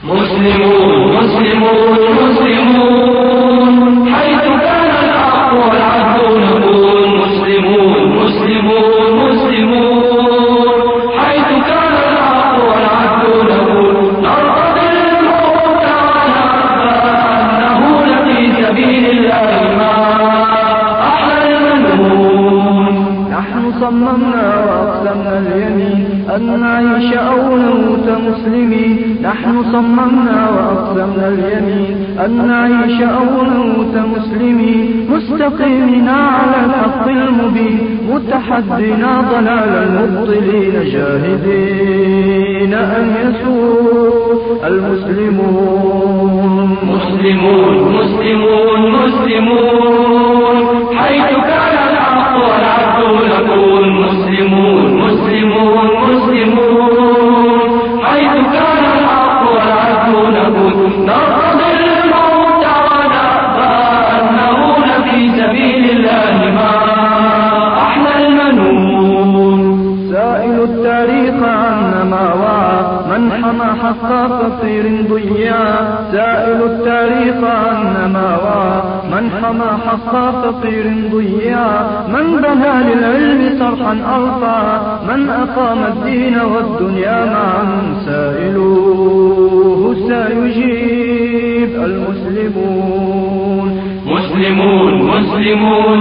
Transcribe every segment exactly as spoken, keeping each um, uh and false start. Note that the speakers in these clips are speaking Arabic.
مسلمون مسلمون مسلمون حيث كان الحق والعدل نكون. مسلمون مسلمون مسلمون حيث كان الحق والعدل نكون. نرتضي الموت ونأبى أنه لفي سبيل الله ما أحلى المنون. نحن صممنا وأقسمنا اليمين أن نعيش أو نموت مسلمين. نحن صممنا وأقسمنا اليمين أن نعيش أو نموت مسلمين. مستقيمين على الحق المبين متحدين ضلال المبطلين جاهدين أن يسوء المسلمون. مسلمون مسلمون مسلمون حيث كان الحق والعدل نكون. مسلمون مسلمون مسلمون حيث كان الحق والعدل نكون. نرتضي الموت ونأبى أنه لفي سبيل الله ما أحلى المنون. سائل التاريخ عنا ما وعى من حمى حق فقير ضيعا. سائل التاريخ عنا ما وعى من حمى حق فقير ضيعا. من بنى للعلم صرحا أرفعا من أقام الدين والدنيا معا. سائلوه سيجيب المسلمون. مسلمون مسلمون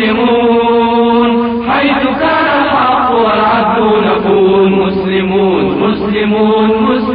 مسلمون حيث كان الحق والعدل نكون. مسلمون مسلمون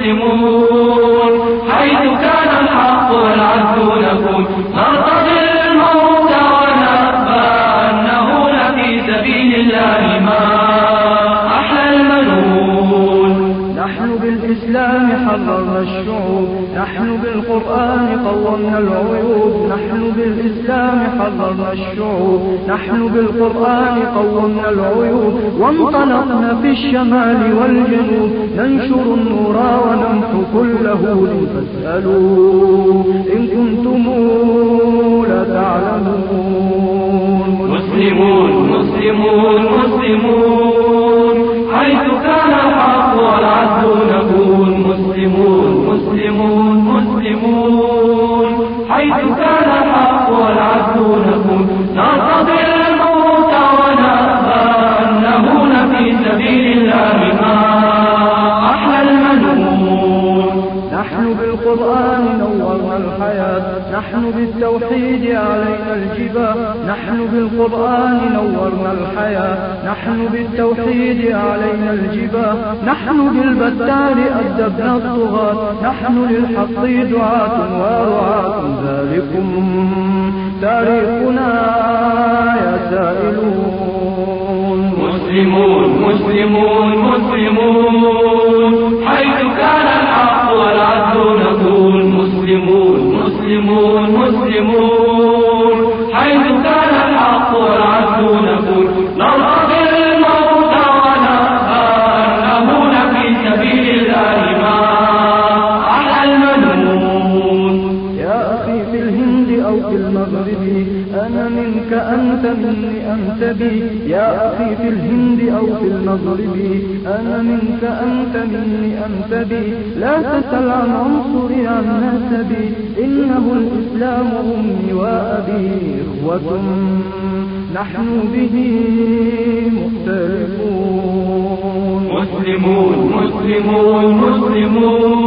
مسلمون حيث كان الحق والعدل نكون. نرتضي الموت ونأبى أنه لفي سبيل الله ما أحلى المنون. نحن بالإسلام حررنا الشعوب. نحن بالقرآن قومنا العيوب. نحن بالإسلام حررنا الشعوب. نحن بالقرآن قومنا العيوب. وانطلقنا في الشمال والجنوب ننشر النور ونمحو كل هول. فاسألوا إن كنتم لا تعلمون. مسلمون مسلمون مسلمون حيث كان الحق والعدل نكون. مسلمون مسلمون مسلمون حيث كان الحق والعدل نكون. نرتضي الموت ونأبى أنه لفي سبيل الله ما أحلى المنون. نحن بالقرآن نورنا الحياة. نحن بالتوحيد علينا الجباه. نحن بالقرآن نورنا الحياة. نحن بالتوحيد علينا الجباه. نحن بالبتار أدبنا الطغاة. نحن للحق دعاة ورعاة. ذلكم تاريخنا يا سائلون. مسلمون مسلمون مسلمون حيث كان الحق والعدل نكون. مسلمون مسلمون مسلمون حيث كان الحق والعدل نكون. نرتضي الموت ونأبى أنه لفي سبيل الله ما أحلى المنون. يا أخي في الهند أو في المغرب أنا منك أنت مني أنت بي. يا أخي في الهند أو في المغرب أنا منك أنت مني أنت بي. لا تسل عن عنصري عن نسبي إنه الإسلام أمي وأبي. إخوة نحن به مختلفون. مسلمون مسلمون مسلمون